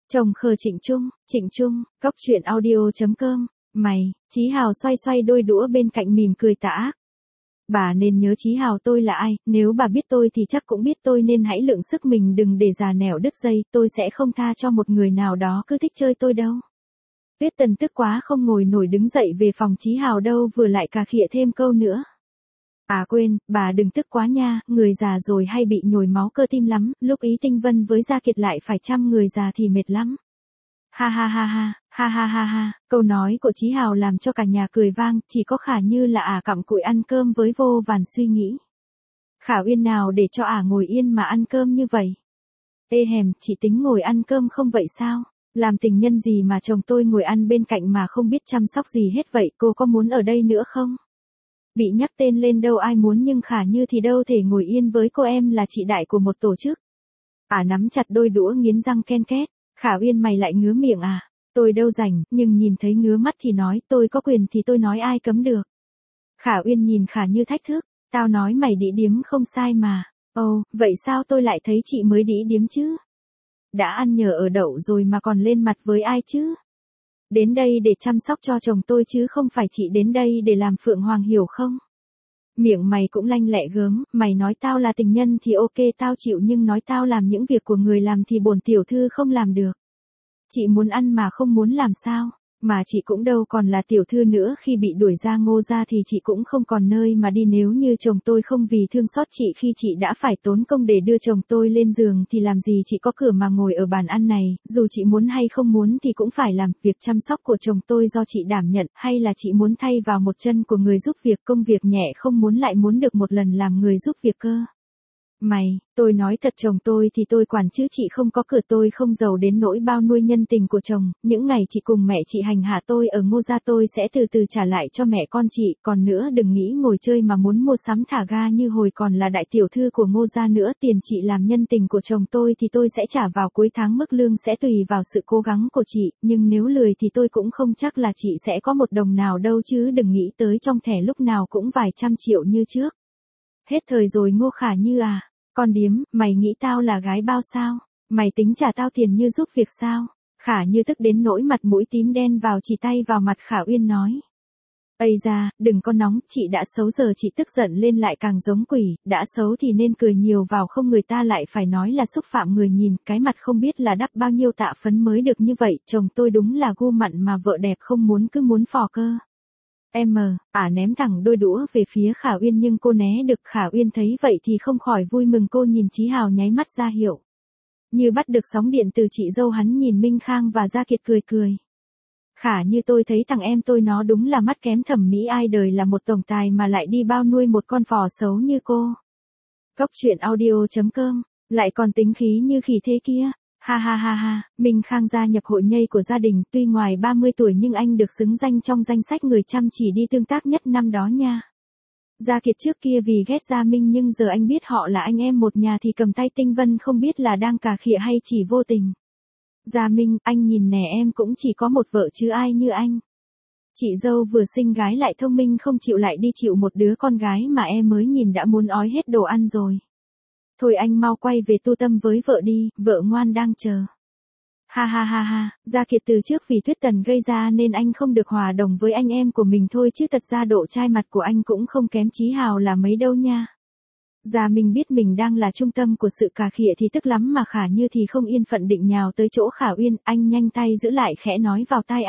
Chồng khờ Trịnh Trung, cóc truyện audio.com, mày, Chí Hào xoay xoay đôi đũa bên cạnh mỉm cười tà ác. Bà nên nhớ Chí Hào tôi là ai, nếu bà biết tôi thì chắc cũng biết tôi nên hãy lượng sức mình đừng để già nẻo đứt dây, tôi sẽ không tha cho một người nào đó cứ thích chơi tôi đâu. Tuyết Tần tức quá không ngồi nổi đứng dậy về phòng Chí Hào đâu vừa lại cà khịa thêm câu nữa. À quên, bà đừng tức quá nha, người già rồi hay bị nhồi máu cơ tim lắm, lúc Ý Tinh Vân với Gia Kiệt lại phải chăm người già thì mệt lắm. Ha ha ha ha, ha ha ha ha, câu nói của Chí Hào làm cho cả nhà cười vang, chỉ có Khả Như là cặm cụi ăn cơm với vô vàn suy nghĩ. Khả Uyên nào để cho ngồi yên mà ăn cơm như vậy? Ê hèm, chị tính ngồi ăn cơm không vậy sao? Làm tình nhân gì mà chồng tôi ngồi ăn bên cạnh mà không biết chăm sóc gì hết vậy, cô có muốn ở đây nữa không? Bị nhắc tên lên đâu ai muốn nhưng Khả Như thì đâu thể ngồi yên với cô em là chị đại của một tổ chức. Nắm chặt đôi đũa nghiến răng ken két. Khả Uyên mày lại ngứa miệng à? Tôi đâu rảnh, nhưng nhìn thấy ngứa mắt thì nói, tôi có quyền thì tôi nói ai cấm được. Khả Uyên nhìn Khả Như thách thức, tao nói mày đĩ điếm không sai mà. Ồ, vậy sao tôi lại thấy chị mới đĩ điếm chứ? Đã ăn nhờ ở đậu rồi mà còn lên mặt với ai chứ? Đến đây để chăm sóc cho chồng tôi chứ không phải chị đến đây để làm Phượng Hoàng hiểu không? Miệng mày cũng lanh lẹ gớm, mày nói tao là tình nhân thì ok tao chịu nhưng nói tao làm những việc của người làm thì bổn tiểu thư không làm được. Chị muốn ăn mà không muốn làm sao? Mà chị cũng đâu còn là tiểu thư nữa, khi bị đuổi ra Ngô gia thì chị cũng không còn nơi mà đi, nếu như chồng tôi không vì thương xót chị khi chị đã phải tốn công để đưa chồng tôi lên giường thì làm gì chị có cửa mà ngồi ở bàn ăn này, dù chị muốn hay không muốn thì cũng phải làm, việc chăm sóc của chồng tôi do chị đảm nhận, hay là chị muốn thay vào một chân của người giúp việc, công việc nhẹ không muốn lại muốn được một lần làm người giúp việc cơ. Mày, tôi nói thật chồng tôi thì tôi quản chứ chị không có cửa, tôi không giàu đến nỗi bao nuôi nhân tình của chồng, những ngày chị cùng mẹ chị hành hạ tôi ở Ngô gia tôi sẽ từ từ trả lại cho mẹ con chị, còn nữa đừng nghĩ ngồi chơi mà muốn mua sắm thả ga như hồi còn là đại tiểu thư của Ngô gia nữa, tiền chị làm nhân tình của chồng tôi thì tôi sẽ trả vào cuối tháng, mức lương sẽ tùy vào sự cố gắng của chị, nhưng nếu lười thì tôi cũng không chắc là chị sẽ có một đồng nào đâu chứ đừng nghĩ tới trong thẻ lúc nào cũng vài trăm triệu như trước. Hết thời rồi Ngô Khả Như à. Con điếm, mày nghĩ tao là gái bao sao? Mày tính trả tao tiền như giúp việc sao? Khả Như tức đến nỗi mặt mũi tím đen vào, chỉ tay vào mặt Khả Uyên nói. Ây da, đừng có nóng, chị đã xấu giờ chị tức giận lên lại càng giống quỷ, đã xấu thì nên cười nhiều vào không người ta lại phải nói là xúc phạm người nhìn, cái mặt không biết là đắp bao nhiêu tạ phấn mới được như vậy, chồng tôi đúng là gu mặn mà vợ đẹp không muốn cứ muốn phò cơ. Ném thẳng đôi đũa về phía Khả Uyên nhưng cô né được. Khả Uyên thấy vậy thì không khỏi vui mừng, cô nhìn Chí Hào nháy mắt ra hiệu. Như bắt được sóng điện từ chị dâu, hắn nhìn Minh Khang và Gia Kiệt cười cười. Khả Như tôi thấy thằng em tôi nó đúng là mắt kém thẩm mỹ, ai đời là một tổng tài mà lại đi bao nuôi một con phò xấu như cô. Cóc truyện audio.com, lại còn tính khí như khỉ thế kia. Ha ha ha ha, Minh Khang gia nhập hội nhây của gia đình, tuy ngoài 30 tuổi nhưng anh được xứng danh trong danh sách người chăm chỉ đi tương tác nhất năm đó nha. Gia Kiệt trước kia vì ghét Gia Minh nhưng giờ anh biết họ là anh em một nhà thì cầm tay Tinh Vân không biết là đang cà khịa hay chỉ vô tình. Gia Minh, anh nhìn nè, em cũng chỉ có một vợ chứ ai như anh. Chị dâu vừa sinh gái lại thông minh không chịu lại đi chịu một đứa con gái mà em mới nhìn đã muốn ói hết đồ ăn rồi. Thôi anh mau quay về tu tâm với vợ đi, vợ ngoan đang chờ. Ha ha ha ha, Gia Kiệt từ trước vì Tuyết Tần gây ra nên anh không được hòa đồng với anh em của mình thôi chứ thật ra độ trai mặt của anh cũng không kém Chí Hào là mấy đâu nha. Gia Minh biết mình đang là trung tâm của sự cà khịa thì tức lắm mà Khả Như thì không yên phận định nhào tới chỗ Khả Uyên, anh nhanh tay giữ lại khẽ nói vào tai.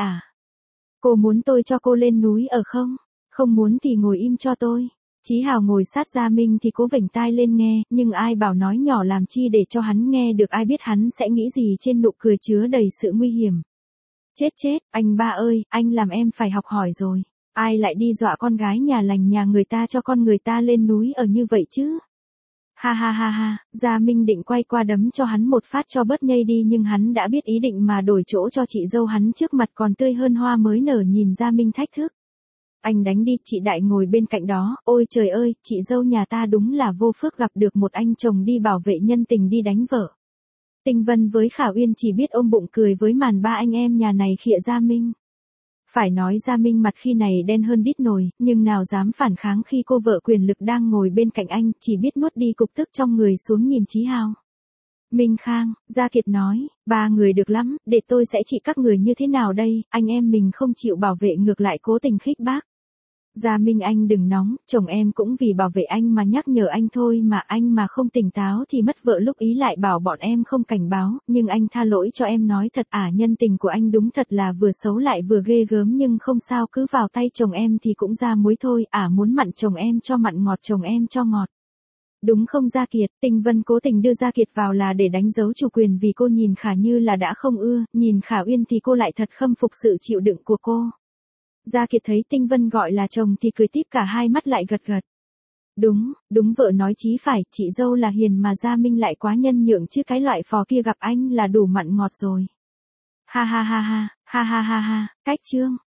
Cô muốn tôi cho cô lên núi ở không? Không muốn thì ngồi im cho tôi. Chí Hào ngồi sát Gia Minh thì cố vểnh tai lên nghe, nhưng ai bảo nói nhỏ làm chi để cho hắn nghe được, ai biết hắn sẽ nghĩ gì trên nụ cười chứa đầy sự nguy hiểm. Chết, anh ba ơi, anh làm em phải học hỏi rồi. Ai lại đi dọa con gái nhà lành nhà người ta cho con người ta lên núi ở như vậy chứ? Ha ha ha ha, Gia Minh định quay qua đấm cho hắn một phát cho bớt nhây đi nhưng hắn đã biết ý định mà đổi chỗ cho chị dâu hắn, trước mặt còn tươi hơn hoa mới nở, nhìn Gia Minh thách thức. Anh đánh đi, chị đại ngồi bên cạnh đó, ôi trời ơi, chị dâu nhà ta đúng là vô phước gặp được một anh chồng đi bảo vệ nhân tình đi đánh vợ. Tinh Vân với Khả Uyên chỉ biết ôm bụng cười với màn ba anh em nhà này khịa Gia Minh. Phải nói Gia Minh mặt khi này đen hơn đít nồi, nhưng nào dám phản kháng khi cô vợ quyền lực đang ngồi bên cạnh anh, chỉ biết nuốt đi cục tức trong người xuống nhìn Chí Hào. Minh Khang, Gia Kiệt nói, ba người được lắm, để tôi sẽ trị các người như thế nào đây, anh em mình không chịu bảo vệ ngược lại cố tình khích bác. Gia Minh anh đừng nóng, chồng em cũng vì bảo vệ anh mà nhắc nhở anh thôi mà anh mà không tỉnh táo thì mất vợ lúc ý lại bảo bọn em không cảnh báo, nhưng anh tha lỗi cho em nói thật nhân tình của anh đúng thật là vừa xấu lại vừa ghê gớm nhưng không sao cứ vào tay chồng em thì cũng ra muối thôi, muốn mặn chồng em cho mặn ngọt chồng em cho ngọt. Đúng không Gia Kiệt, Tinh Vân cố tình đưa Gia Kiệt vào là để đánh dấu chủ quyền vì cô nhìn Khả Như là đã không ưa, nhìn Khả Uyên thì cô lại thật khâm phục sự chịu đựng của cô. Gia Kiệt thấy Tinh Vân gọi là chồng thì cười tít cả hai mắt lại gật gật. Đúng vợ nói chí phải, chị dâu là hiền mà Gia Minh lại quá nhân nhượng chứ cái loại phò kia gặp anh là đủ mặn ngọt rồi. Ha ha ha ha, ha ha ha ha, cách chương.